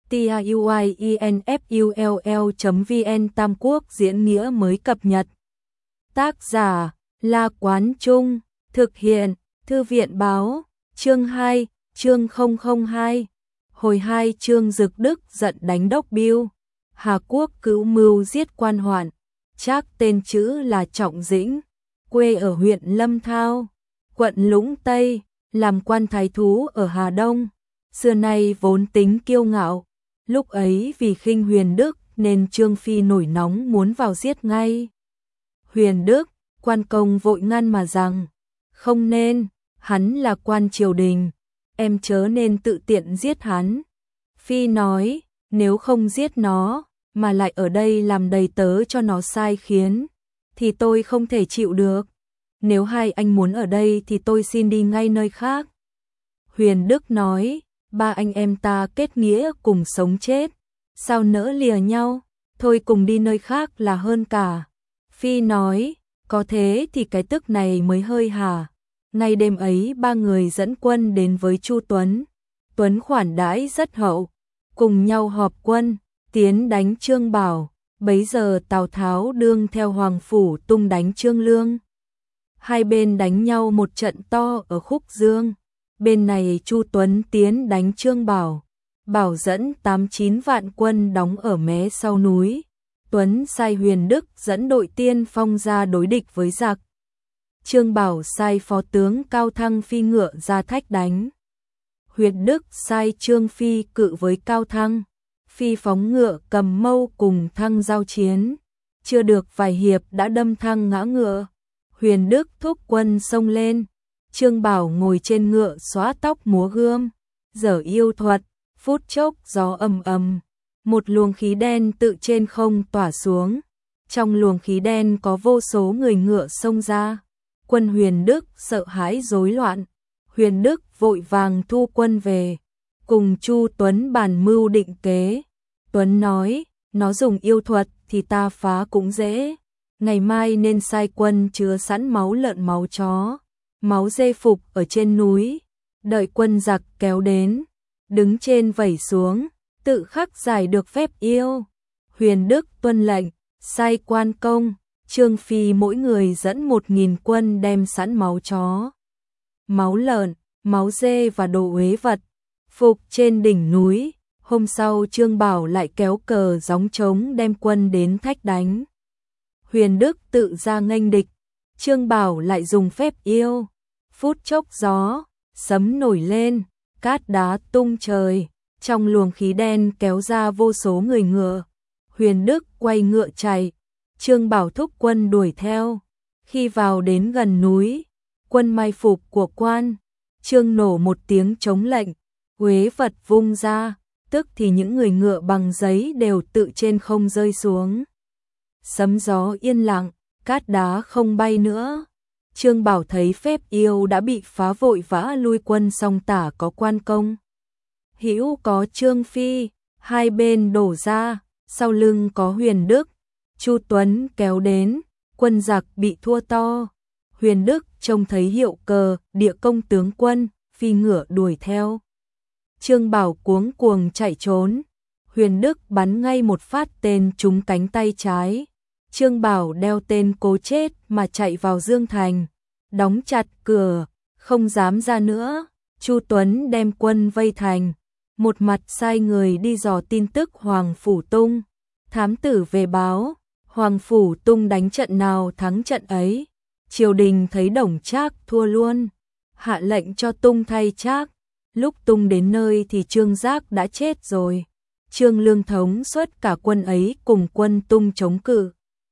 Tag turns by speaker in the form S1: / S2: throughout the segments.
S1: tiuinfull.vn Tam Quốc diễn nghĩa mới cập nhật. Tác giả La Quán Trung, thực hiện Thư viện Báo, chương 2, chương 002. Hồi 2 chương Dực Đức giận đánh Đốc Biêu. Hà Quốc cữu mưu giết Quan Hoạn, Trác tên chữ là Trọng Dĩnh, quê ở huyện Lâm Thao, quận Lũng Tây, làm quan thái thú ở Hà Đông. Xưa nay vốn tính kiêu ngạo, lúc ấy vì khinh Huyền Đức nên Trương Phi nổi nóng muốn vào giết ngay. Huyền Đức, Quan Công vội ngăn mà rằng, không nên, hắn là quan triều đình, em chớ nên tự tiện giết hắn. Phi nói, nếu không giết nó, mà lại ở đây làm đầy tớ cho nó sai khiến, thì tôi không thể chịu được. Nếu hai anh muốn ở đây thì tôi xin đi ngay nơi khác. Huyền Đức nói, ba anh em ta kết nghĩa cùng sống chết, sao nỡ lìa nhau, thôi cùng đi nơi khác là hơn cả. Phi nói, có thế thì cái tức này mới hơi hả. Ngay đêm ấy ba người dẫn quân đến với Chu Tuấn. Tuấn khoản đãi rất hậu, cùng nhau họp quân, tiến đánh Trương Bảo. Bấy giờ Tào Tháo đương theo Hoàng Phủ Tung đánh Trương Lương. Hai bên đánh nhau một trận to ở Khúc Dương. Bên này Chu Tuấn tiến đánh Trương Bảo. Bảo dẫn 8-9 vạn quân đóng ở mé sau núi. Tuấn sai Huyền Đức dẫn đội tiên phong ra đối địch với giặc. Trương Bảo sai phó tướng Cao Thăng phi ngựa ra thách đánh. Huyền Đức sai Trương Phi cự với Cao Thăng. Phi phóng ngựa cầm mâu cùng Thăng giao chiến. Chưa được vài hiệp đã đâm Thăng ngã ngựa. Huyền Đức thúc quân xông lên. Trương Bảo ngồi trên ngựa xóa tóc múa gươm, giở yêu thuật, phút chốc gió ầm ầm. Một luồng khí đen tự trên không tỏa xuống. Trong luồng khí đen có vô số người ngựa xông ra. Quân Huyền Đức sợ hãi rối loạn. Huyền Đức vội vàng thu quân về, cùng Chu Tuấn bàn mưu định kế. Tuấn nói, nó dùng yêu thuật thì ta phá cũng dễ. Ngày mai nên sai quân chứa sẵn máu lợn máu chó, máu dê phục ở trên núi. Đợi quân giặc kéo đến, đứng trên vẩy xuống, tự khắc giải được phép yêu. Huyền Đức tuân lệnh, sai Quan Công, Trương Phi mỗi người dẫn 1000 quân đem sẵn máu chó, máu lợn, máu dê và đồ uế vật, phục trên đỉnh núi. Hôm sau Trương Bảo lại kéo cờ gióng trống đem quân đến thách đánh. Huyền Đức tự ra nghênh địch, Trương Bảo lại dùng phép yêu. Phút chốc gió, sấm nổi lên, cát đá tung trời, trong luồng khí đen kéo ra vô số người ngựa. Huyền Đức quay ngựa chạy, Trương Bảo thúc quân đuổi theo. Khi vào đến gần núi, quân mai phục của Quan Trương nổ một tiếng chống lệnh, uế vật vung ra, tức thì những người ngựa bằng giấy đều tự trên không rơi xuống. Sấm gió yên lặng, cát đá không bay nữa. Trương Bảo thấy phép yêu đã bị phá vội vã lui quân, song tả có Quan Công, hữu có Trương Phi, hai bên đổ ra, sau lưng có Huyền Đức, Chu Tuấn kéo đến, quân giặc bị thua to. Huyền Đức trông thấy hiệu cờ, địa công tướng quân, phi ngựa đuổi theo. Trương Bảo cuống cuồng chạy trốn. Huyền Đức bắn ngay một phát tên trúng cánh tay trái. Trương Bảo đeo tên cố chết mà chạy vào Dương Thành, đóng chặt cửa, không dám ra nữa. Chu Tuấn đem quân vây thành, một mặt sai người đi dò tin tức Hoàng Phủ Tung. Thám tử về báo, Hoàng Phủ Tung đánh trận nào thắng trận ấy. Triều đình thấy Đổng Trác thua luôn, hạ lệnh cho Tung thay Trác. Lúc Tung đến nơi thì Trương Giác đã chết rồi. Trương Lương thống suất cả quân ấy cùng quân Tung chống cự.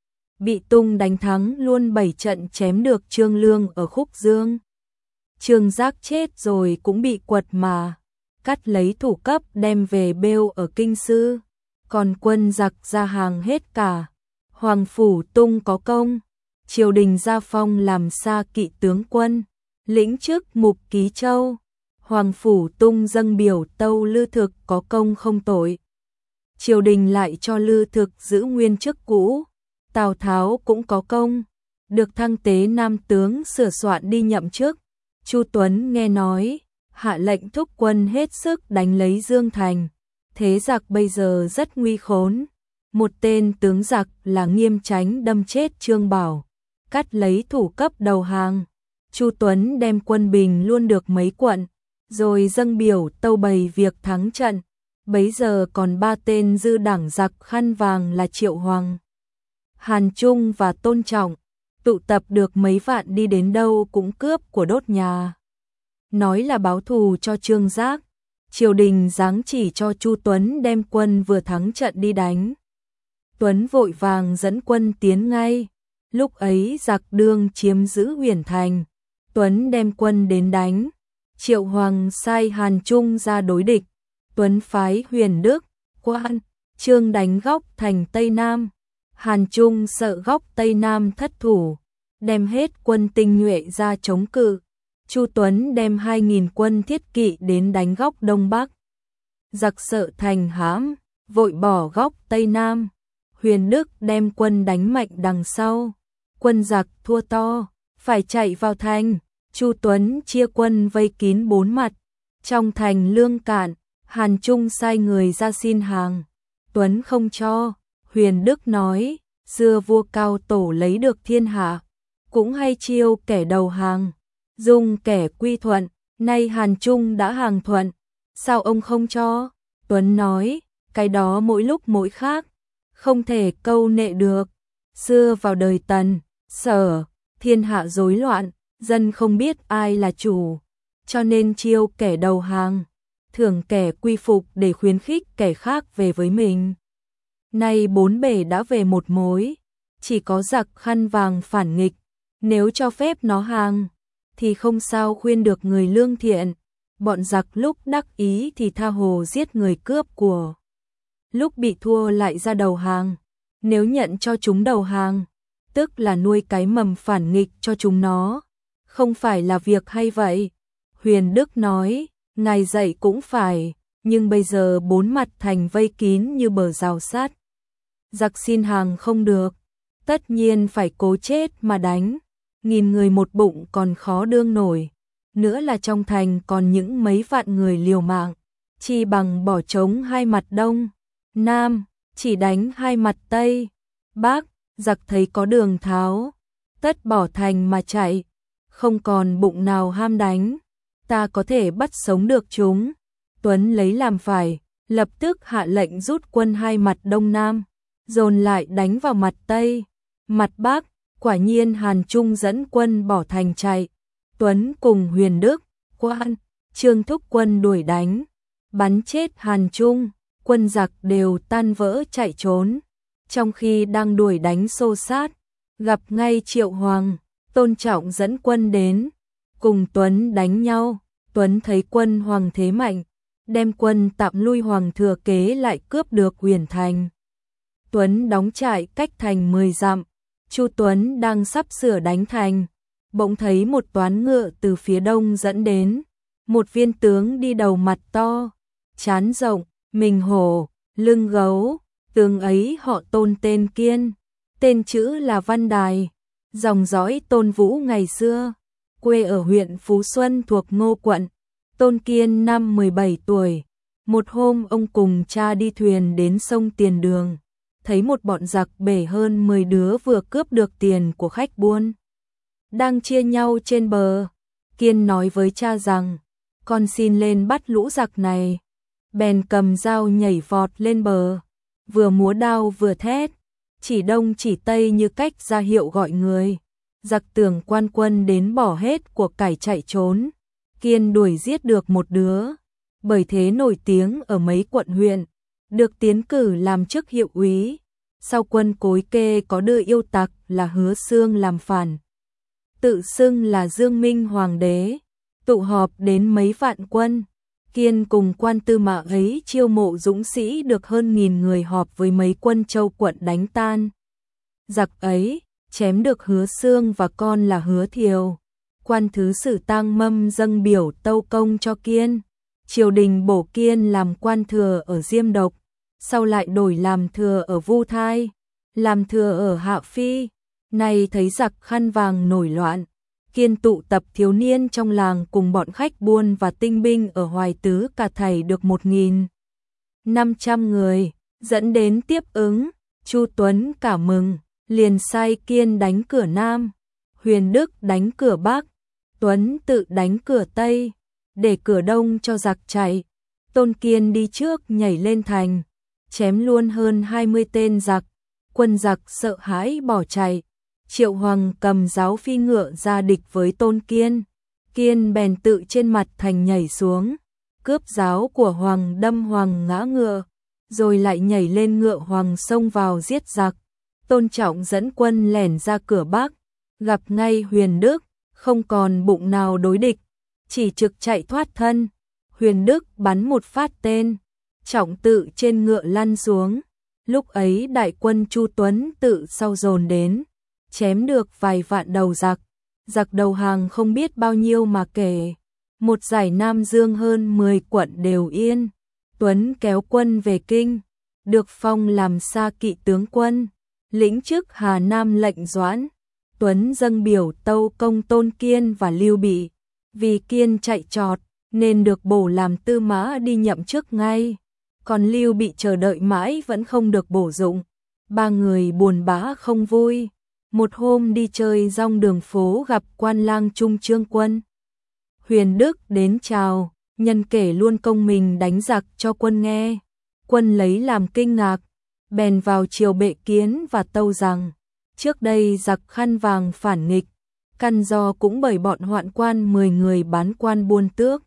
S1: Bị Tung đánh thắng luôn 7 trận, chém được Trương Lương ở Khúc Dương. Trương Giác chết rồi cũng bị quật mà, cắt lấy thủ cấp đem về bêu ở Kinh Sư. Còn quân giặc ra hàng hết cả. Hoàng Phủ Tung có công, triều đình gia phong làm xa kỵ tướng quân, lĩnh chức Mục Ký Châu. Hoàng Phủ Tung dâng biểu tâu Lư Thực có công không tội. Triều đình lại cho Lư Thực giữ nguyên chức cũ. Tào Tháo cũng có công, được thăng tế nam tướng, sửa soạn đi nhậm chức. Chu Tuấn nghe nói, hạ lệnh thúc quân hết sức đánh lấy Dương Thành. Thế giặc bây giờ rất nguy khốn. Một tên tướng giặc là Nghiêm Chánh đâm chết Trương Bảo, cắt lấy thủ cấp đầu hàng. Chu Tuấn đem quân bình luôn được mấy quận, rồi dâng biểu tâu bày việc thắng trận. Bấy giờ còn 3 tên dư đảng giặc khăn vàng là Triệu Hoàng, Hàn Trung và Tôn Trọng, tụ tập được mấy vạn đi đến đâu cũng cướp của đốt nhà. Nói là báo thù cho Trương Giác, triều đình giáng chỉ cho Chu Tuấn đem quân vừa thắng trận đi đánh. Tuấn vội vàng dẫn quân tiến ngay, lúc ấy giặc đương chiếm giữ Huyền Thành, Tuấn đem quân đến đánh. Triệu Hoàng sai Hàn Trung ra đối địch, Tuấn phái Huyền Đức, Quan, Trương đánh góc thành Tây Nam. Hàn Trung sợ góc Tây Nam thất thủ, đem hết quân tinh nhuệ ra chống cự. Chu Tuấn đem 2.000 quân thiết kỵ đến đánh góc Đông Bắc. Giặc sợ thành hãm, vội bỏ góc Tây Nam. Huyền Đức đem quân đánh mạnh đằng sau. Quân giặc thua to, phải chạy vào thành. Chu Tuấn chia quân vây kín 4 mặt. Trong thành lương cạn, Hàn Trung sai người ra xin hàng. Tuấn không cho. Huyền Đức nói, xưa vua Cao Tổ lấy được thiên hạ, cũng hay chiêu kẻ đầu hàng, dùng kẻ quy thuận, nay Hàn Trung đã hàng thuận, sao ông không cho? Tuấn nói, cái đó mỗi lúc mỗi khác, không thể câu nệ được. Xưa vào đời Tần, Sở, thiên hạ rối loạn, dân không biết ai là chủ, cho nên chiêu kẻ đầu hàng, thưởng kẻ quy phục để khuyến khích kẻ khác về với mình. Nay 4 bể đã về một mối, chỉ có giặc khăn vàng phản nghịch, nếu cho phép nó hàng, thì không sao khuyên được người lương thiện. Bọn giặc lúc đắc ý thì tha hồ giết người cướp của, lúc bị thua lại ra đầu hàng. Nếu nhận cho chúng đầu hàng, tức là nuôi cái mầm phản nghịch cho chúng nó, không phải là việc hay vậy. Huyền Đức nói, ngài dạy cũng phải, nhưng bây giờ 4 mặt thành vây kín như bờ rào sát. Giặc xin hàng không được, tất nhiên phải cố chết mà đánh. 1000 người một bụng còn khó đương nổi, nữa là trong thành còn những mấy vạn người liều mạng, chi bằng bỏ trống 2 mặt Đông, Nam, chỉ đánh 2 mặt Tây, Bắc. Giặc thấy có đường tháo, tất bỏ thành mà chạy, không còn bụng nào ham đánh, ta có thể bắt sống được chúng. Tuấn lấy làm phải, lập tức hạ lệnh rút quân 2 mặt Đông Nam, dồn lại đánh vào mặt Tây, mặt Bắc. Quả nhiên Hàn Trung dẫn quân bỏ thành chạy. Tuấn cùng Huyền Đức, Quan, Trương thúc quân đuổi đánh, bắn chết Hàn Trung, quân giặc đều tan vỡ chạy trốn. Trong khi đang đuổi đánh xô sát, gặp ngay Triệu Hoàng, Tôn Trọng dẫn quân đến, cùng Tuấn đánh nhau. Tuấn thấy quân Hoàng thế mạnh, đem quân tạm lui. Hoàng thừa kế lại cướp được Huyền Thành. Tuấn đóng trại cách thành 10 dặm. Chu Tuấn đang sắp sửa đánh thành, bỗng thấy một toán ngựa từ phía đông dẫn đến. Một viên tướng đi đầu, mặt to, trán rộng, mình hổ, lưng gấu. Tướng ấy họ Tôn tên Kiên, tên chữ là Văn Đài, dòng dõi Tôn Vũ ngày xưa, quê ở huyện Phú Xuân thuộc Ngô quận. Tôn Kiên năm 17 tuổi, một hôm ông cùng cha đi thuyền đến sông Tiền Đường, thấy một bọn giặc bể hơn 10 đứa vừa cướp được tiền của khách buôn, đang chia nhau trên bờ. Kiên nói với cha rằng, con xin lên bắt lũ giặc này. Bèn cầm dao nhảy vọt lên bờ, vừa múa đao vừa thét, chỉ đông chỉ tây như cách ra hiệu gọi người. Giặc tưởng quan quân đến bỏ hết của cải chạy trốn. Kiên đuổi giết được một đứa, bởi thế nổi tiếng ở mấy quận huyện, được tiến cử làm chức hiệu úy. Sau quân Cối Kê có đưa yêu tặc là Hứa Xương làm phản, tự xưng là Dương Minh Hoàng đế, tụ họp đến mấy vạn quân. Kiên cùng quan tư mã ấy chiêu mộ dũng sĩ được hơn 1000 người, họp với mấy quân Châu quận đánh tan giặc ấy, chém được Hứa Xương và con là Hứa Thiều. Quan thứ sử Tang Mâm dâng biểu tâu công cho Kiên. Triều đình bổ Kiên làm quan thừa ở Diêm Độc, sau lại đổi làm thừa ở Vu Thai, làm thừa ở Hạ Phi. Nay thấy giặc khăn vàng nổi loạn, Kiên tụ tập thiếu niên trong làng cùng bọn khách buôn và tinh binh ở Hoài Tứ cả thảy được 1000 500 người, dẫn đến tiếp ứng. Chu Tuấn cả mừng, liền sai Kiên đánh cửa Nam, Huyền Đức đánh cửa Bắc, Tuấn tự đánh cửa Tây, để cửa Đông cho giặc chạy. Tôn Kiên đi trước nhảy lên thành, chém luôn hơn 20 tên giặc, quân giặc sợ hãi bỏ chạy. Triệu Hoàng cầm giáo phi ngựa ra địch với Tôn Kiên, Kiên bèn tự trên mặt thành nhảy xuống, cướp giáo của Hoàng, đâm Hoàng ngã ngựa, rồi lại nhảy lên ngựa Hoàng xông vào giết giặc. Tôn Trọng dẫn quân lẻn ra cửa Bắc, gặp ngay Huyền Đức, không còn bụng nào đối địch, chỉ trực chạy thoát thân. Huyền Đức bắn một phát tên, Trọng tự trên ngựa lăn xuống. Lúc ấy đại quân Chu Tuấn tự sau dồn đến, chém được vài vạn đầu giặc, giặc đầu hàng không biết bao nhiêu mà kể. Một giải Nam Dương hơn 10 quận đều yên. Tuấn kéo quân về Kinh, được phong làm Sa Kỵ tướng quân, lĩnh chức Hà Nam lệnh Doãn. Tuấn dâng biểu tâu công Tôn Kiên và Lưu Bị, vì Kiên chạy trọt nên được bổ làm tư mã đi nhậm chức ngay, còn Lưu Bị chờ đợi mãi vẫn không được bổ dụng. Ba người buồn bã không vui. Một hôm đi chơi rong đường phố gặp quan lang Trung Trương Quân. Huyền Đức đến chào, nhân kể luôn công mình đánh giặc cho quân nghe. Quân lấy làm kinh ngạc, bèn vào triều bệ kiến và tâu rằng, trước đây giặc Khăn Vàng phản nghịch, căn do cũng bởi bọn hoạn quan 10 người bán quan buôn tước.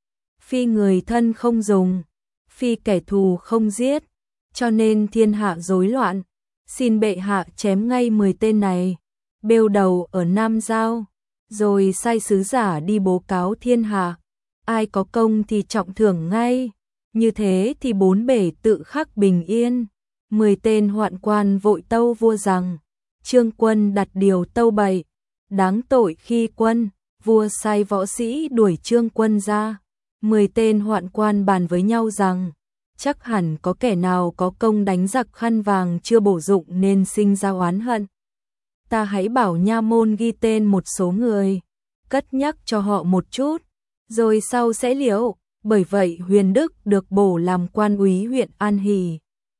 S1: Phi người thân không dùng, phi kẻ thù không giết, cho nên thiên hạ rối loạn. Xin bệ hạ chém ngay 10 tên này, bêu đầu ở Nam Giao, rồi sai sứ giả đi bố cáo thiên hạ. Ai có công thì trọng thưởng ngay, như thế thì bốn bể tự khắc bình yên. 10 tên hoạn quan vội tâu vua rằng, Trương Quân đặt điều tâu bậy, đáng tội khi quân. Vua sai võ sĩ đuổi Trương Quân ra. 10 tên hoạn quan bàn với nhau rằng, chắc hẳn có kẻ nào có công đánh giặc Khăn Vàng chưa bổ dụng nên sinh ra oán hận. Ta hãy bảo nha môn ghi tên một số người, cất nhắc cho họ một chút, rồi sau sẽ liệu. Bởi vậy Huyền Đức được bổ làm quan úy huyện An Hỷ,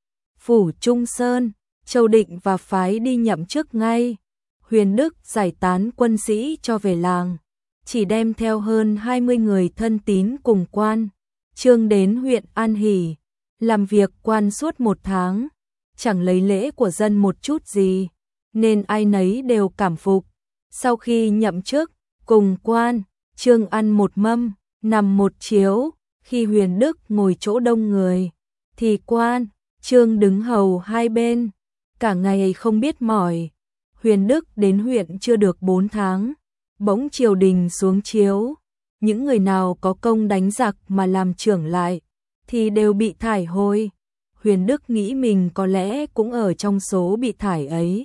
S1: phủ Trung Sơn. Châu Định và phái đi nhậm chức ngay. Huyền Đức giải tán quân sĩ cho về làng, chỉ đem theo hơn 20 người thân tín cùng quan. Trương đến huyện An Hỷ, làm việc quan suốt 1 tháng, chẳng lấy lễ của dân một chút gì, nên ai nấy đều cảm phục. Sau khi nhậm chức, cùng quan, Trương ăn một mâm, nằm một chiếu. Khi Huyền Đức ngồi chỗ đông người, thì quan, Trương đứng hầu hai bên, cả ngày không biết mỏi. Huyền Đức đến huyện chưa được 4 tháng, bỗng triều đình xuống chiếu. Những người nào có công đánh giặc mà làm trưởng lại, thì đều bị thải hồi. Huyền Đức nghĩ mình có lẽ cũng ở trong số bị thải ấy.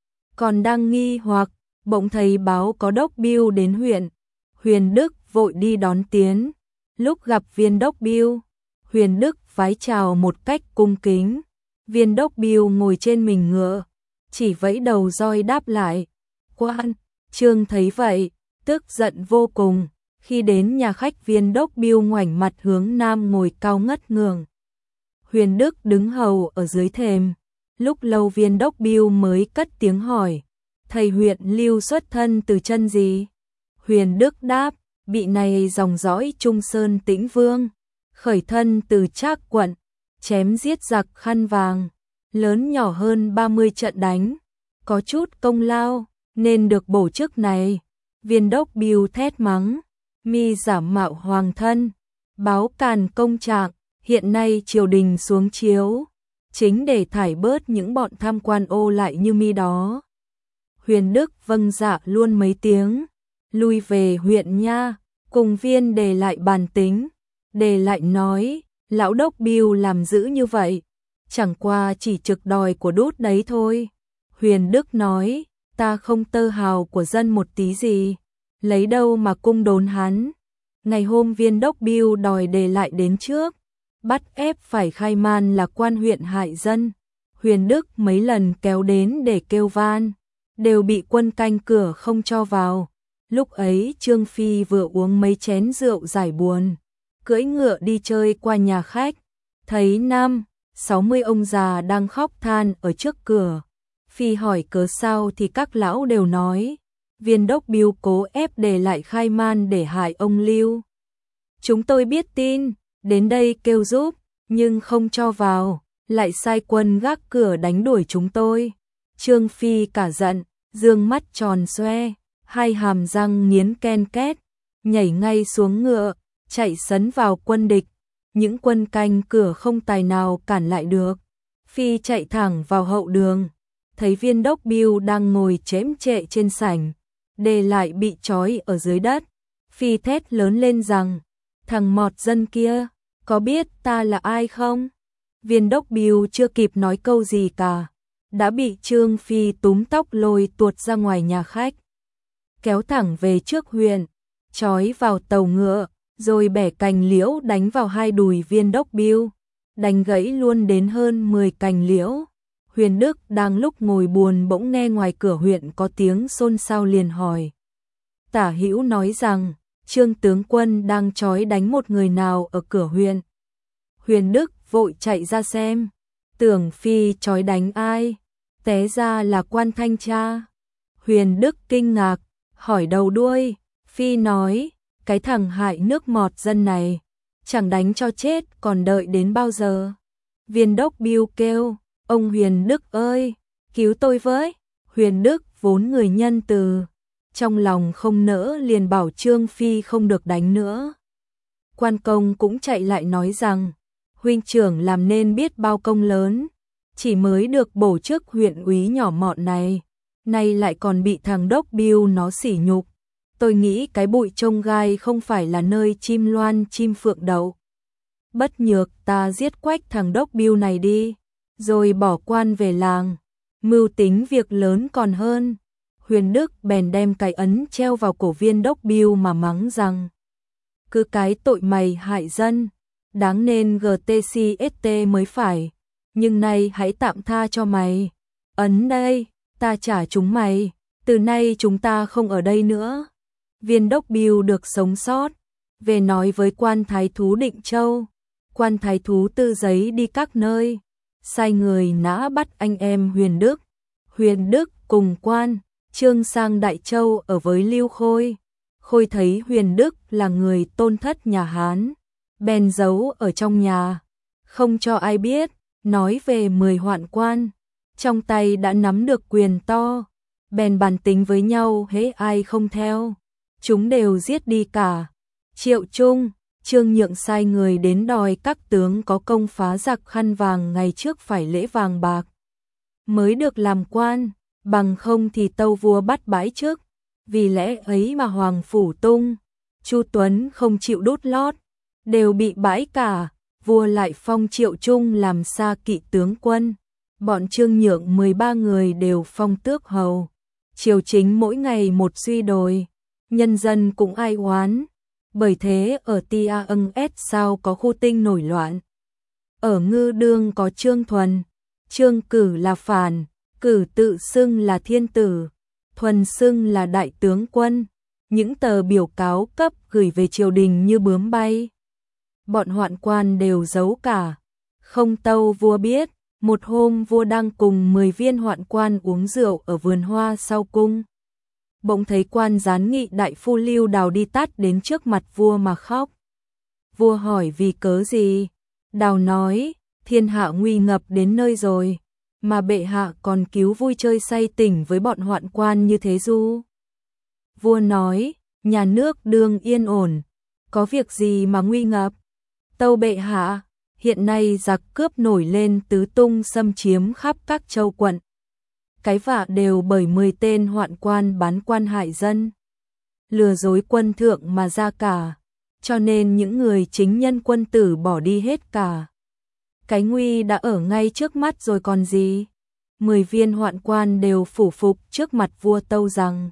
S1: Còn đang nghi hoặc, bỗng thấy báo có đốc biêu đến huyện. Huyền Đức vội đi đón tiến. Lúc gặp viên đốc biêu, Huyền Đức vái chào một cách cung kính. Viên đốc biêu ngồi trên mình ngựa, chỉ vẫy đầu roi đáp lại. Quan, Trương thấy vậy, tức giận vô cùng. Khi đến nhà khách, viên đốc biêu ngoảnh mặt hướng nam ngồi cao ngất ngường. Huyền Đức đứng hầu ở dưới thềm. Lúc lâu viên đốc biêu mới cất tiếng hỏi, thầy huyện Lưu xuất thân từ chân gì? Huyền Đức đáp, bị này dòng dõi Trung Sơn Tĩnh Vương, khởi thân từ Trác quận, chém giết giặc Khăn Vàng, lớn nhỏ hơn 30 trận đánh, có chút công lao, nên được bổ chức này. Viên đốc biêu thét mắng, mi giả mạo hoàng thân, báo càn công trạng. Hiện nay triều đình xuống chiếu, chính để thải bớt những bọn tham quan ô lại như mi đó. Huyền Đức vâng dạ luôn mấy tiếng, lui về huyện nha, cùng viên đề lại bàn tính. Đề lại nói, lão đốc biêu làm dữ như vậy, chẳng qua chỉ trực đòi của đút đấy thôi. Huyền Đức nói, ta không tơ hào của dân một tí gì, lấy đâu mà cung đốn hắn. Ngày hôm viên đốc biêu đòi đề lại đến trước, bắt ép phải khai man là quan huyện hại dân. Huyền Đức mấy lần kéo đến để kêu van, đều bị quân canh cửa không cho vào. Lúc ấy Trương Phi vừa uống mấy chén rượu giải buồn, cưỡi ngựa đi chơi qua nhà khách, thấy 60 ông già đang khóc than ở trước cửa. Phi hỏi cớ sao thì các lão đều nói, Viên đốc Biêu cố ép để lại khai man để hại ông Lưu. Chúng tôi biết tin, đến đây kêu giúp, nhưng không cho vào, lại sai quân gác cửa đánh đuổi chúng tôi. Trương Phi cả giận, dương mắt tròn xoe, hai hàm răng nghiến ken két, nhảy ngay xuống ngựa, chạy sấn vào quân địch. Những quân canh cửa không tài nào cản lại được. Phi chạy thẳng vào hậu đường, thấy Viên đốc Biêu đang ngồi chễm chệ trên sảnh, Đề lại bị trói ở dưới đất. Phi thét lớn lên rằng, thằng mọt dân kia, có biết ta là ai không? Viên đốc Biêu chưa kịp nói câu gì cả, đã bị Trương Phi túm tóc lôi tuột ra ngoài nhà khách, kéo thẳng về trước huyện, trói vào tàu ngựa, rồi bẻ cành liễu đánh vào hai đùi Viên đốc Biêu, đánh gãy luôn đến hơn 10 cành liễu. Huyền Đức đang lúc ngồi buồn bỗng nghe ngoài cửa huyện có tiếng xôn xao liền hỏi. Tả Hữu nói rằng, Trương tướng quân đang trói đánh một người nào ở cửa huyện. Huyền Đức vội chạy ra xem, tưởng Phi trói đánh ai, té ra là quan thanh tra. Huyền Đức kinh ngạc, hỏi đầu đuôi. Phi nói, cái thằng hại nước mọt dân này, chẳng đánh cho chết còn đợi đến bao giờ? Viên đốc Biêu kêu, ông Huyền Đức ơi, cứu tôi với. Huyền Đức vốn người nhân từ, trong lòng không nỡ liền bảo Trương Phi không được đánh nữa. Quan công cũng chạy lại nói rằng, huynh trưởng làm nên biết bao công lớn, chỉ mới được bổ chức huyện úy nhỏ mọn này, nay lại còn bị thằng đốc Biêu nó sỉ nhục. Tôi nghĩ cái bụi trông gai không phải là nơi chim loan chim phượng đậu. Bất nhược ta giết quách thằng đốc Biêu này đi, rồi bỏ quan về làng, mưu tính việc lớn còn hơn. Huyền Đức bèn đem cái ấn treo vào cổ Viên đốc Biêu mà mắng rằng, cứ cái tội mày hại dân, đáng nên GTCST mới phải, nhưng nay hãy tạm tha cho mày. Ấn đây, ta trả chúng mày, từ nay chúng ta không ở đây nữa. Viên đốc Biêu được sống sót, về nói với quan thái thú Định Châu. Quan thái thú tư giấy đi các nơi, sai người nã bắt anh em Huyền Đức. Huyền Đức cùng quan Trương sang Đại Châu ở với Lưu Khôi. Khôi thấy Huyền Đức là người tôn thất nhà Hán, bèn giấu ở trong nhà, không cho ai biết, nói về 10 hoạn quan, trong tay đã nắm được quyền to, bèn bàn tính với nhau hễ ai không theo, chúng đều giết đi cả. Triệu Trung, Trương Nhượng sai người đến đòi các tướng có công phá giặc khăn vàng ngày trước phải lễ vàng bạc, mới được làm quan, bằng không thì tâu vua bắt bãi chức. Vì lẽ ấy mà Hoàng Phủ Tung, Chu Tuấn không chịu đút lót, đều bị bãi cả. Vua lại phong Triệu Trung làm xa kỵ tướng quân, bọn Trương Nhượng 13 người đều phong tước hầu. Triều chính mỗi ngày một suy đồi, nhân dân cũng ai oán. Bởi thế ở Tia Ân S sao có khu tinh nổi loạn. Ở Ngư Đương có Trương Thuần, Trương Cử là phản, Cử tự xưng là thiên tử, Thuần xưng là đại tướng quân. Những tờ biểu cáo cấp gửi về triều đình như bướm bay. Bọn hoạn quan đều giấu cả, không tâu vua biết. Một hôm vua đang cùng 10 viên hoạn quan uống rượu ở vườn hoa sau cung, bỗng thấy quan gián nghị đại phu Lưu Đào đi tắt đến trước mặt vua mà khóc. Vua hỏi vì cớ gì? Đào nói, thiên hạ nguy ngập đến nơi rồi, mà bệ hạ còn cứu vui chơi say tỉnh với bọn hoạn quan như thế du? Vua nói, nhà nước đương yên ổn, có việc gì mà nguy ngập? Tâu bệ hạ, hiện nay giặc cướp nổi lên tứ tung xâm chiếm khắp các châu quận. Cái vạ đều bởi 10 tên hoạn quan bán quan hại dân, lừa dối quân thượng mà ra cả, cho nên những người chính nhân quân tử bỏ đi hết cả. Cái nguy đã ở ngay trước mắt rồi còn gì? 10 viên hoạn quan đều phủ phục trước mặt vua tâu rằng,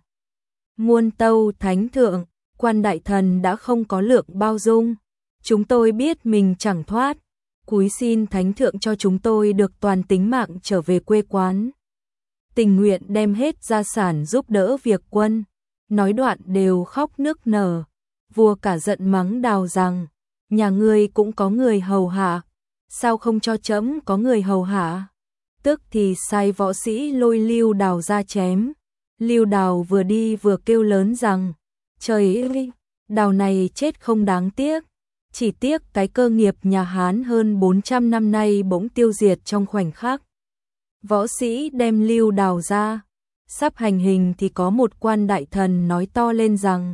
S1: muôn tâu thánh thượng, quan đại thần đã không có lượng bao dung, chúng tôi biết mình chẳng thoát, cúi xin thánh thượng cho chúng tôi được toàn tính mạng trở về quê quán, tình nguyện đem hết gia sản giúp đỡ việc quân. Nói đoạn đều khóc nức nở. Vua cả giận mắng Đào rằng, nhà ngươi cũng có người hầu hạ, sao không cho trẫm có người hầu hạ? Tức thì sai võ sĩ lôi Lưu Đào ra chém. Lưu Đào vừa đi vừa kêu lớn rằng, trời ơi, Đào này chết không đáng tiếc. Chỉ tiếc cái cơ nghiệp nhà Hán hơn 400 năm nay bỗng tiêu diệt trong khoảnh khắc. Võ sĩ đem Lưu Đào ra, sắp hành hình thì có một quan đại thần nói to lên rằng,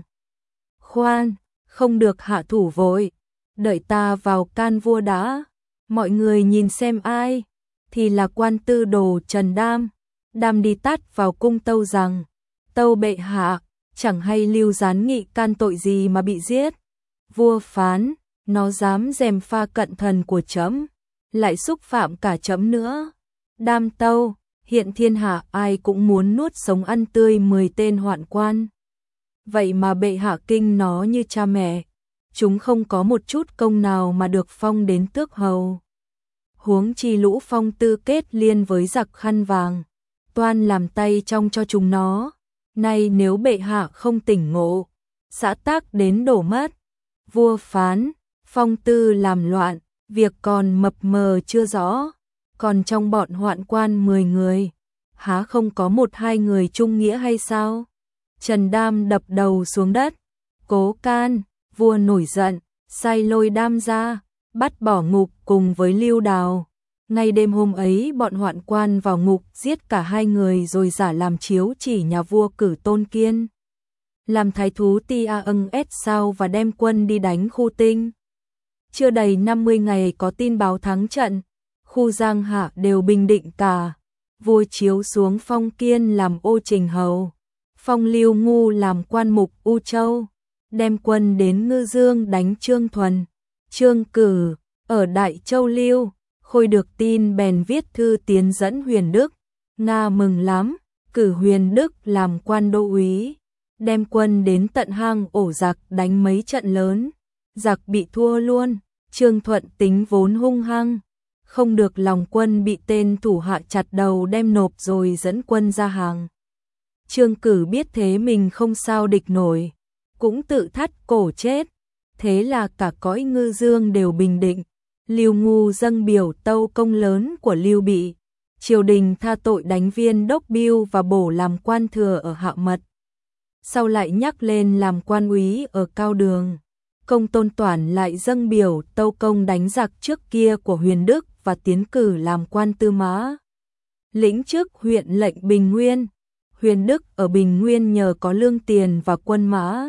S1: khoan, không được hạ thủ vội, đợi ta vào can vua đã. Mọi người nhìn xem ai, thì là quan tư đồ Trần Đam. Đam đi tắt vào cung tâu rằng, tâu bệ hạ, chẳng hay Lưu Gián Nghị can tội gì mà bị giết. Vua phán, nó dám gièm pha cận thần của trẫm, lại xúc phạm cả trẫm nữa. Đam tâu, hiện thiên hạ ai cũng muốn nuốt sống ăn tươi 10 tên hoạn quan. Vậy mà bệ hạ kinh nó như cha mẹ, chúng không có một chút công nào mà được phong đến tước hầu. Huống chi lũ phong tư kết liên với giặc khăn vàng, toan làm tay trong cho chúng nó. Nay nếu bệ hạ không tỉnh ngộ, xã tắc đến đổ mất. Vua phán, phong tư làm loạn, việc còn mập mờ chưa rõ. Còn trong bọn hoạn quan 10 người, há không có 1-2 người trung nghĩa hay sao? Trần Đam đập đầu xuống đất, cố can. Vua nổi giận, sai lôi Đam ra, bắt bỏ ngục cùng với Lưu Đào. Ngay đêm hôm ấy bọn hoạn quan vào ngục giết cả 2 người rồi giả làm chiếu chỉ nhà vua cử Tôn Kiên làm thái thú Tia ưng ét sao và đem quân đi đánh Khu Tinh. Chưa đầy 50 ngày có tin báo thắng trận, khu Giang Hạ đều bình định cả. Vua chiếu xuống phong Kiên làm ô trình hầu, phong Lưu Ngu làm quan mục U Châu, đem quân đến Ngư Dương đánh Trương Thuần. Trương Cử ở Đại Châu Lưu, Khôi được tin bèn viết thư tiến dẫn Huyền Đức. Nga mừng lắm, cử Huyền Đức làm quan đô úy, đem quân đến tận hang ổ giặc đánh mấy trận lớn, giặc bị thua luôn. Trương Thuận tính vốn hung hăng, không được lòng quân bị tên thủ hạ chặt đầu đem nộp rồi dẫn quân ra hàng. Trương Cử biết thế mình không sao địch nổi, cũng tự thắt cổ chết. Thế là cả cõi Ngư Dương đều bình định. Lưu Ngu dâng biểu tâu công lớn của Lưu Bị, triều đình tha tội đánh Viên Đốc Bưu và bổ làm quan thừa ở Hạ Mật. Sau lại nhắc lên làm quan úy ở Cao Đường. Công Tôn Toản lại dâng biểu tâu công đánh giặc trước kia của Huyền Đức và tiến cử làm quan tư mã. Lĩnh chức huyện lệnh Bình Nguyên. Huyền Đức ở Bình Nguyên nhờ có lương tiền và quân mã,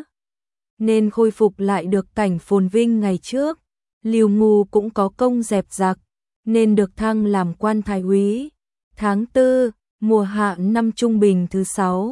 S1: nên khôi phục lại được cảnh phồn vinh ngày trước. Lưu Ngu cũng có công dẹp giặc, nên được thăng làm quan thái úy. Tháng 4, mùa hạ năm Trung Bình thứ 6,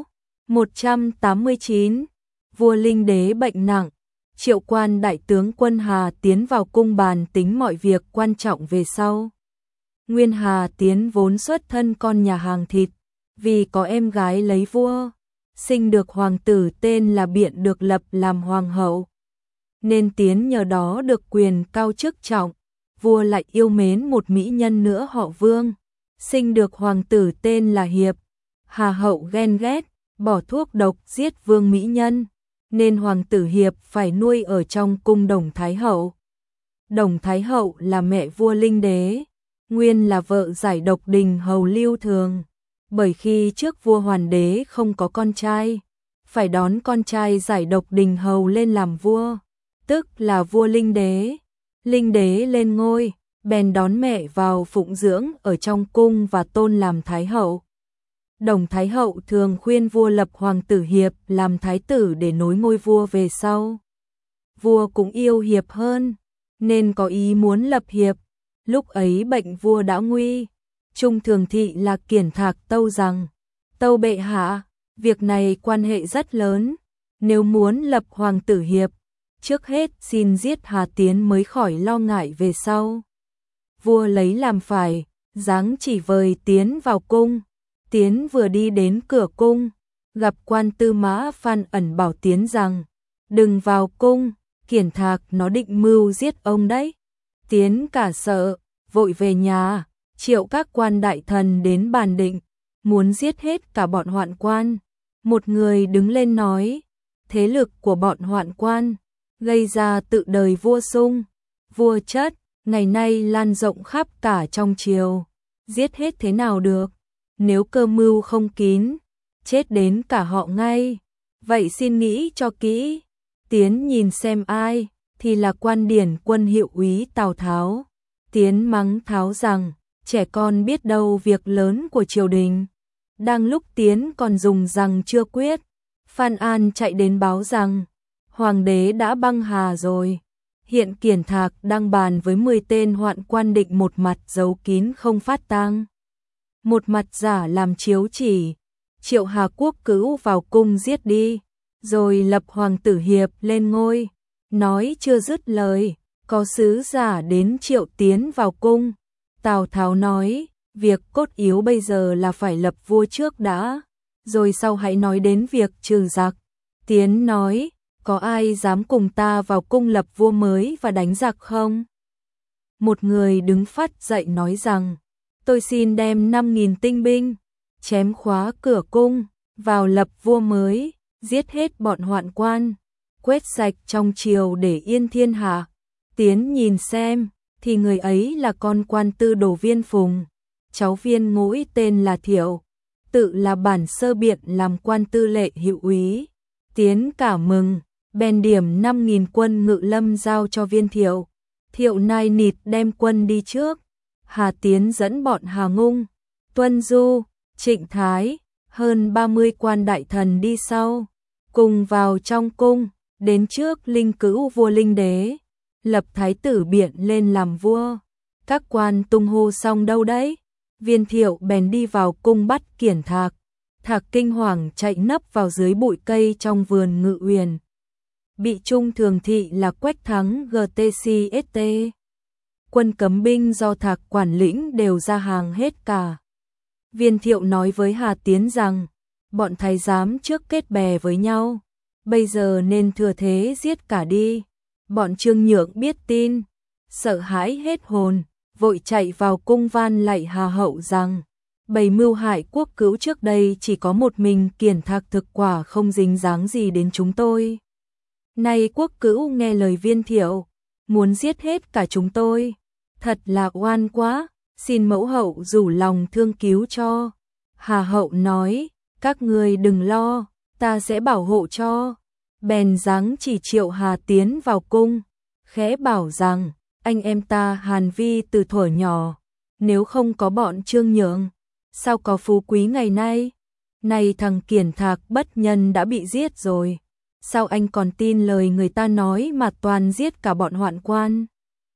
S1: 189, vua Linh Đế bệnh nặng, triệu quan đại tướng Quân Hà Tiến vào cung bàn tính mọi việc quan trọng về sau. Nguyên Hà Tiến vốn xuất thân con nhà hàng thịt, vì có em gái lấy vua, sinh được hoàng tử tên là Biện được lập làm hoàng hậu, nên Tiến nhờ đó được quyền cao chức trọng. Vua lại yêu mến một mỹ nhân nữa họ Vương, sinh được hoàng tử tên là Hiệp. Hà hậu ghen ghét, bỏ thuốc độc giết Vương mỹ nhân, nên hoàng tử Hiệp phải nuôi ở trong cung Đồng Thái hậu. Đồng Thái hậu là mẹ vua Linh Đế, nguyên là vợ giải độc đình hầu Lưu Thường. Bởi khi trước vua Hoàn Đế không có con trai, phải đón con trai giải độc đình hầu lên làm vua, tức là vua Linh Đế. Linh Đế lên ngôi, bèn đón mẹ vào phụng dưỡng ở trong cung và tôn làm Thái hậu. Đồng Thái hậu thường khuyên vua lập hoàng tử Hiệp làm thái tử để nối ngôi vua về sau. Vua cũng yêu Hiệp hơn, nên có ý muốn lập Hiệp. Lúc ấy bệnh vua đã nguy, Trung Thường Thị là Kiển Thạc tâu rằng, tâu bệ hạ, việc này quan hệ rất lớn, nếu muốn lập hoàng tử Hiệp, trước hết xin giết Hà Tiến mới khỏi lo ngại về sau. Vua lấy làm phải, giáng chỉ vời Tiến vào cung. Tiến vừa đi đến cửa cung, gặp quan tư mã Phan Ẩn bảo Tiến rằng, đừng vào cung, Kiển Thạc nó định mưu giết ông đấy. Tiến cả sợ, vội về nhà, triệu các quan đại thần đến bàn định, muốn giết hết cả bọn hoạn quan. Một người đứng lên nói, thế lực của bọn hoạn quan gây ra tự đời vua sung, vua chất, ngày nay lan rộng khắp cả trong triều, giết hết thế nào được, nếu cơ mưu không kín, chết đến cả họ ngay, vậy xin nghĩ cho kỹ, Tiến nhìn xem ai, thì là Quan Điển quân hiệu úy Tào Tháo. Tiến mắng Tháo rằng, trẻ con biết đâu việc lớn của triều đình. Đang lúc Tiến còn dùng rằng chưa quyết, Phan An chạy đến báo rằng, Hoàng đế đã băng hà rồi. Hiện Kiển Thạc đang bàn với 10 tên hoạn quan định một mặt giấu kín không phát tang, một mặt giả làm chiếu chỉ, triệu Hà Quốc Cữu vào cung giết đi, rồi lập Hoàng tử Hiệp lên ngôi. Nói chưa dứt lời, có sứ giả đến triệu Tiến vào cung. Tào Tháo nói, việc cốt yếu bây giờ là phải lập vua trước đã, rồi sau hãy nói đến việc trừ giặc. Tiến nói, có ai dám cùng ta vào cung lập vua mới và đánh giặc không? Một người đứng phắt dậy nói rằng, tôi xin đem 5.000 tinh binh, chém khóa cửa cung, vào lập vua mới, giết hết bọn hoạn quan, quét sạch trong triều để yên thiên hạ. Tiến nhìn xem, thì người ấy là con quan tư đồ Viên Phùng, cháu Viên Ngũi tên là Thiệu, tự là bản sơ biện làm quan tư lệ hiệu úy. Tiến cả mừng, bèn điểm 5.000 quân ngự lâm giao cho Viên Thiệu. Thiệu nai nịt đem quân đi trước, Hà Tiến dẫn bọn Hà Ngung, Tuân Du, Trịnh Thái, hơn 30 quan đại thần đi sau, cùng vào trong cung, đến trước Linh Cữu vua Linh Đế, lập thái tử Biện lên làm vua. Các quan tung hô xong đâu đấy, Viên Thiệu bèn đi vào cung bắt Kiển Thạc. Thạc kinh hoàng chạy nấp vào dưới bụi cây trong vườn Ngự Uyển. Bị Trung Thường Thị là Quách Thắng GTCST. Quân cấm binh do Thạc quản lĩnh đều ra hàng hết cả. Viên Thiệu nói với Hà Tiến rằng, bọn thái giám trước kết bè với nhau, bây giờ nên thừa thế giết cả đi. Bọn Trương Nhượng biết tin, sợ hãi hết hồn, vội chạy vào cung van lạy Hà Hậu rằng, bày mưu hại Quốc Cữu trước đây chỉ có một mình Kiển Thạc thực quả không dính dáng gì đến chúng tôi. Nay Quốc Cữu nghe lời Viên Thiệu, muốn giết hết cả chúng tôi, thật là oan quá, xin mẫu hậu rủ lòng thương cứu cho. Hà Hậu nói, các ngươi đừng lo, ta sẽ bảo hộ cho. Bèn giáng chỉ triệu Hà Tiến vào cung, khẽ bảo rằng, anh em ta hàn vi từ thuở nhỏ, nếu không có bọn Trương Nhượng, sao có phú quý ngày nay? Này thằng Kiển Thạc bất nhân đã bị giết rồi, sao anh còn tin lời người ta nói mà toàn giết cả bọn hoạn quan?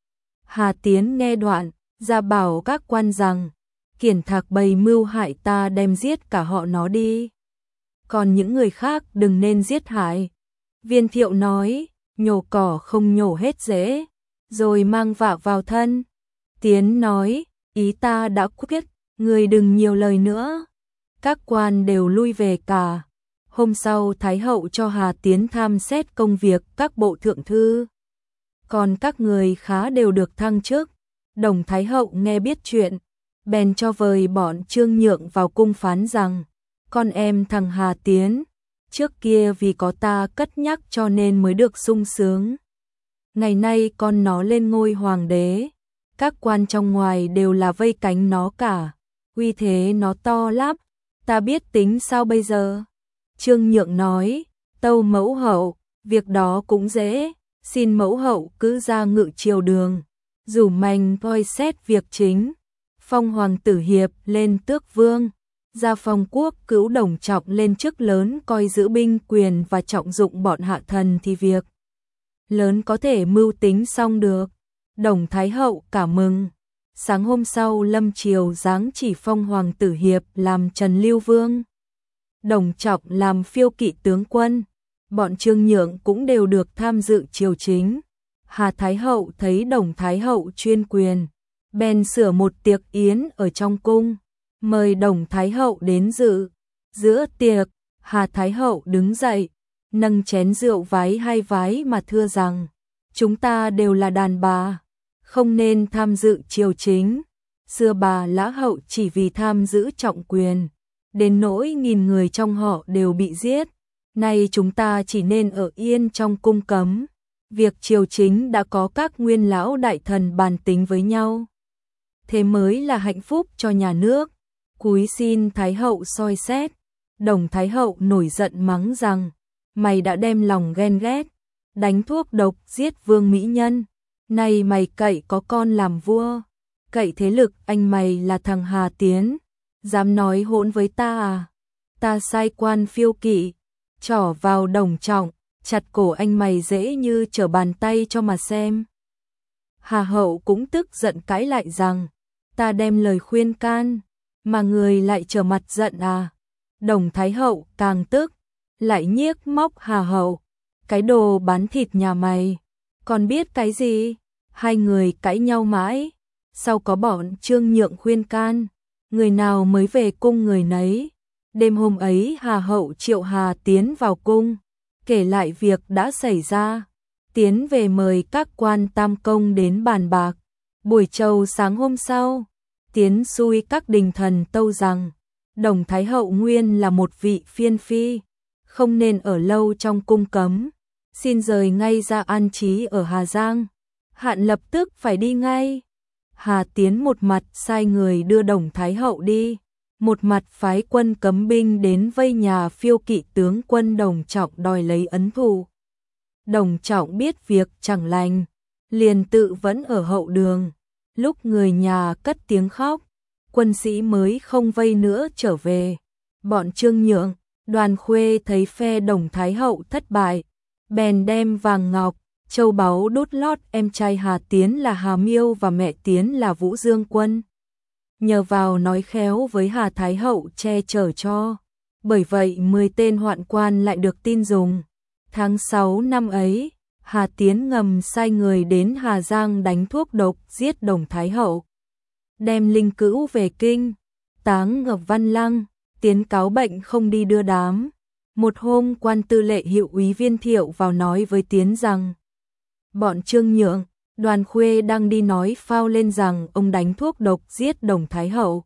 S1: Hà Tiến nghe đoạn, ra bảo các quan rằng, Kiển Thạc bày mưu hại ta đem giết cả họ nó đi, còn những người khác đừng nên giết hại. Viên Thiệu nói, nhổ cỏ không nhổ hết rễ, rồi mang vạ vào thân. Tiến nói, ý ta đã quyết, người đừng nhiều lời nữa. Các quan đều lui về cả. Hôm sau Thái Hậu cho Hà Tiến tham xét công việc các bộ thượng thư. Còn các người khá đều được thăng chức. Đồng Thái Hậu nghe biết chuyện, bèn cho vời bọn Trương Nhượng vào cung phán rằng, con em thằng Hà Tiến, trước kia vì có ta cất nhắc cho nên mới được sung sướng. Ngày nay con nó lên ngôi hoàng đế, các quan trong ngoài đều là vây cánh nó cả, uy thế nó to lắm, ta biết tính sao bây giờ? Trương Nhượng nói, tâu mẫu hậu, việc đó cũng dễ, xin mẫu hậu cứ ra Ngự Triều đường, rủ manh coi xét việc chính, phong Hoàng tử Hiệp lên tước vương, gia phong Quốc Cữu Đồng Trọng lên chức lớn coi giữ binh quyền và trọng dụng bọn hạ thần thì việc lớn có thể mưu tính xong được. Đồng Thái Hậu cả mừng. Sáng hôm sau lâm triều giáng chỉ phong Hoàng tử Hiệp làm Trần Lưu Vương, Đồng Trọng làm phiêu kỵ tướng quân. Bọn Trương Nhượng cũng đều được tham dự triều chính. Hà Thái Hậu thấy Đồng Thái Hậu chuyên quyền, bèn sửa một tiệc yến ở trong cung, mời Đồng Thái Hậu đến dự. Giữa tiệc, Hà Thái Hậu đứng dậy, nâng chén rượu vái hai vái mà thưa rằng, chúng ta đều là đàn bà, không nên tham dự triều chính. Xưa bà Lã Hậu chỉ vì tham giữ trọng quyền, đến nỗi nghìn người trong họ đều bị giết. Nay chúng ta chỉ nên ở yên trong cung cấm, Việc triều chính đã có các nguyên lão đại thần bàn tính với nhau. Thế mới là hạnh phúc cho nhà nước. Cúi xin Thái hậu soi xét. Đồng Thái hậu nổi giận mắng rằng, mày đã đem lòng ghen ghét, đánh thuốc độc giết vương mỹ nhân. Này mày cậy có con làm vua, cậy thế lực anh mày là thằng Hà Tiến, dám nói hỗn với ta à? Ta sai quan phiêu kỵ, trỏ vào Đồng Trọng, chặt cổ anh mày dễ như trở bàn tay cho mà xem. Hà hậu cũng tức giận cãi lại rằng, ta đem lời khuyên can, mà người lại trở mặt giận à? Đồng Thái hậu càng tức, lại nhiếc móc Hà hậu, cái đồ bán thịt nhà mày, còn biết cái gì? Hai người cãi nhau mãi, sau có bọn Trương Nhượng khuyên can, người nào mới về cung người nấy. Đêm hôm ấy Hà hậu triệu Hà Tiến vào cung, kể lại việc đã xảy ra. Tiến về mời các quan tam công đến bàn bạc. Buổi trầu sáng hôm sau, Tiến xui các đình thần tâu rằng, Đồng Thái hậu nguyên là một vị phiên phi, không nên ở lâu trong cung cấm, xin rời ngay ra an trí ở Hà Giang. Hạn lập tức phải đi ngay. Hà Tiến một mặt sai người đưa Đồng Thái hậu đi, một mặt phái quân cấm binh đến vây nhà phiêu kỵ tướng quân Đồng Trọng đòi lấy ấn thù. Đồng Trọng biết việc chẳng lành, liền tự vẫn ở hậu đường. Lúc người nhà cất tiếng khóc, quân sĩ mới không vây nữa trở về. Bọn Trương Nhượng, Đoàn Khuê thấy phe Đồng Thái hậu thất bại, bèn đem vàng ngọc, châu báu đốt lót em trai Hà Tiến là Hà Miêu và mẹ Tiến là Vũ Dương Quân. Nhờ vào nói khéo với Hà Thái hậu che chở cho. Bởi vậy 10 tên hoạn quan lại được tin dùng. Tháng 6 năm ấy, Hà Tiến ngầm sai người đến Hà Giang đánh thuốc độc giết Đồng Thái hậu. Đem linh cữu về kinh, táng ở Văn Lăng, Tiến cáo bệnh không đi đưa đám. Một hôm quan tư lệ hiệu úy Viên Thiệu vào nói với Tiến rằng, bọn Trương Nhượng, Đoàn Khuê đang đi nói phao lên rằng ông đánh thuốc độc giết Đồng Thái hậu.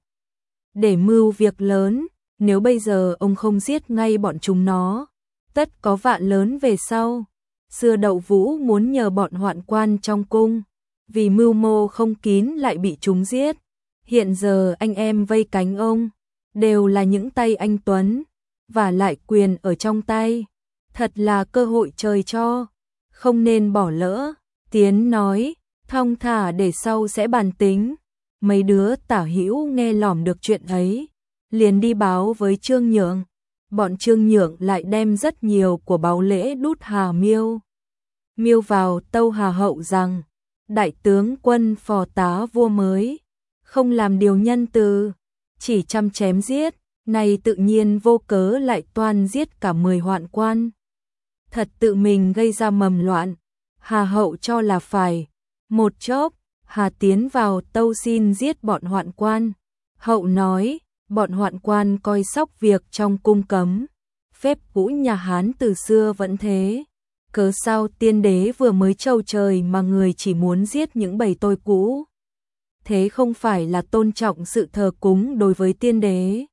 S1: Để mưu việc lớn, nếu bây giờ ông không giết ngay bọn chúng nó, tất có vạn lớn về sau. Xưa Đậu Vũ muốn nhờ bọn hoạn quan trong cung, vì mưu mô không kín lại bị chúng giết. Hiện giờ anh em vây cánh ông, đều là những tay anh Tuấn, và lại quyền ở trong tay. Thật là cơ hội trời cho, không nên bỏ lỡ. Tiến nói, thong thả để sau sẽ bàn tính. Mấy đứa tả hữu nghe lỏm được chuyện ấy, liền đi báo với Trương Nhượng. Bọn Trương Nhượng lại đem rất nhiều của báu lễ đút Hà Miêu. Miêu vào tâu Hà hậu rằng, đại tướng quân phò tá vua mới, không làm điều nhân từ, chỉ chăm chém giết, này tự nhiên vô cớ lại toan giết cả 10 hoạn quan. Thật tự mình gây ra mầm loạn. Hà hậu cho là phải. Một chốc, Hà Tiến vào tâu xin giết bọn hoạn quan. Hậu nói, bọn hoạn quan coi sóc việc trong cung cấm. Phép cũ nhà Hán từ xưa vẫn thế. Cớ sao tiên đế vừa mới trầu trời mà người chỉ muốn giết những bầy tôi cũ? Thế không phải là tôn trọng sự thờ cúng đối với tiên đế.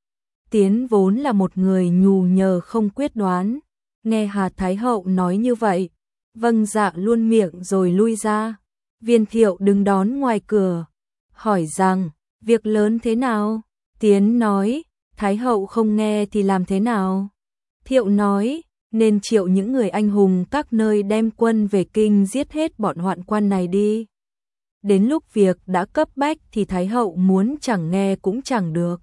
S1: Tiến vốn là một người nhù nhờ không quyết đoán. Nghe Hà Thái hậu nói như vậy, vâng dạ luôn miệng rồi lui ra. Viên Thiệu đứng đón ngoài cửa, hỏi rằng, việc lớn thế nào? Tiến nói, Thái hậu không nghe thì làm thế nào? Thiệu nói, nên triệu những người anh hùng các nơi đem quân về kinh giết hết bọn hoạn quan này đi. Đến lúc việc đã cấp bách thì Thái hậu muốn chẳng nghe cũng chẳng được.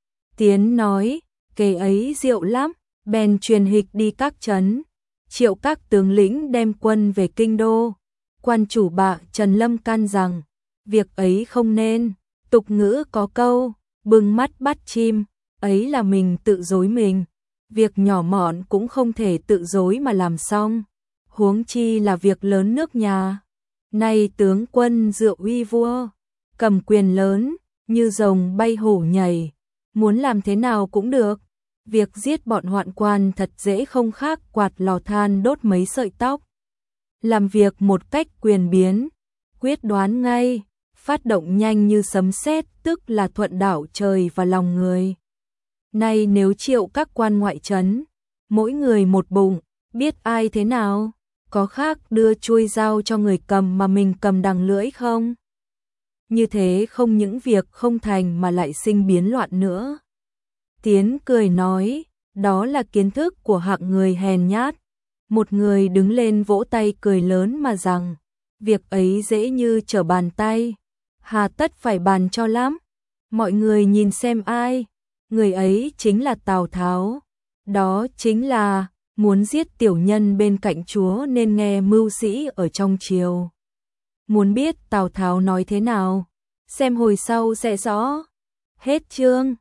S1: Tiến nói, kế ấy diệu lắm, bèn truyền hịch đi các trấn, triệu các tướng lĩnh đem quân về kinh đô. Quan chủ bạ Trần Lâm can rằng, việc ấy không nên, tục ngữ có câu, bưng mắt bắt chim, ấy là mình tự dối mình. Việc nhỏ mọn cũng không thể tự dối mà làm xong, huống chi là việc lớn nước nhà. Nay tướng quân dựa uy vua, cầm quyền lớn, như rồng bay hổ nhảy, muốn làm thế nào cũng được. Việc giết bọn hoạn quan thật dễ không khác quạt lò than đốt mấy sợi tóc. Làm việc một cách quyền biến, quyết đoán ngay, phát động nhanh như sấm sét, tức là thuận đảo trời và lòng người. Nay nếu triệu các quan ngoại trấn, mỗi người một bụng, biết ai thế nào? có khác đưa chuôi dao cho người cầm mà mình cầm đằng lưỡi không? Như thế không những việc không thành mà lại sinh biến loạn nữa. Tiến cười nói, đó là kiến thức của hạng người hèn nhát. Một người đứng lên vỗ tay cười lớn mà rằng, việc ấy dễ như trở bàn tay, hà tất phải bàn cho lắm. Mọi người nhìn xem ai, người ấy chính là Tào Tháo. Đó chính là muốn giết tiểu nhân bên cạnh chúa nên nghe mưu sĩ ở trong triều. Muốn biết Tào Tháo nói thế nào? Xem hồi sau sẽ rõ. Hết chương.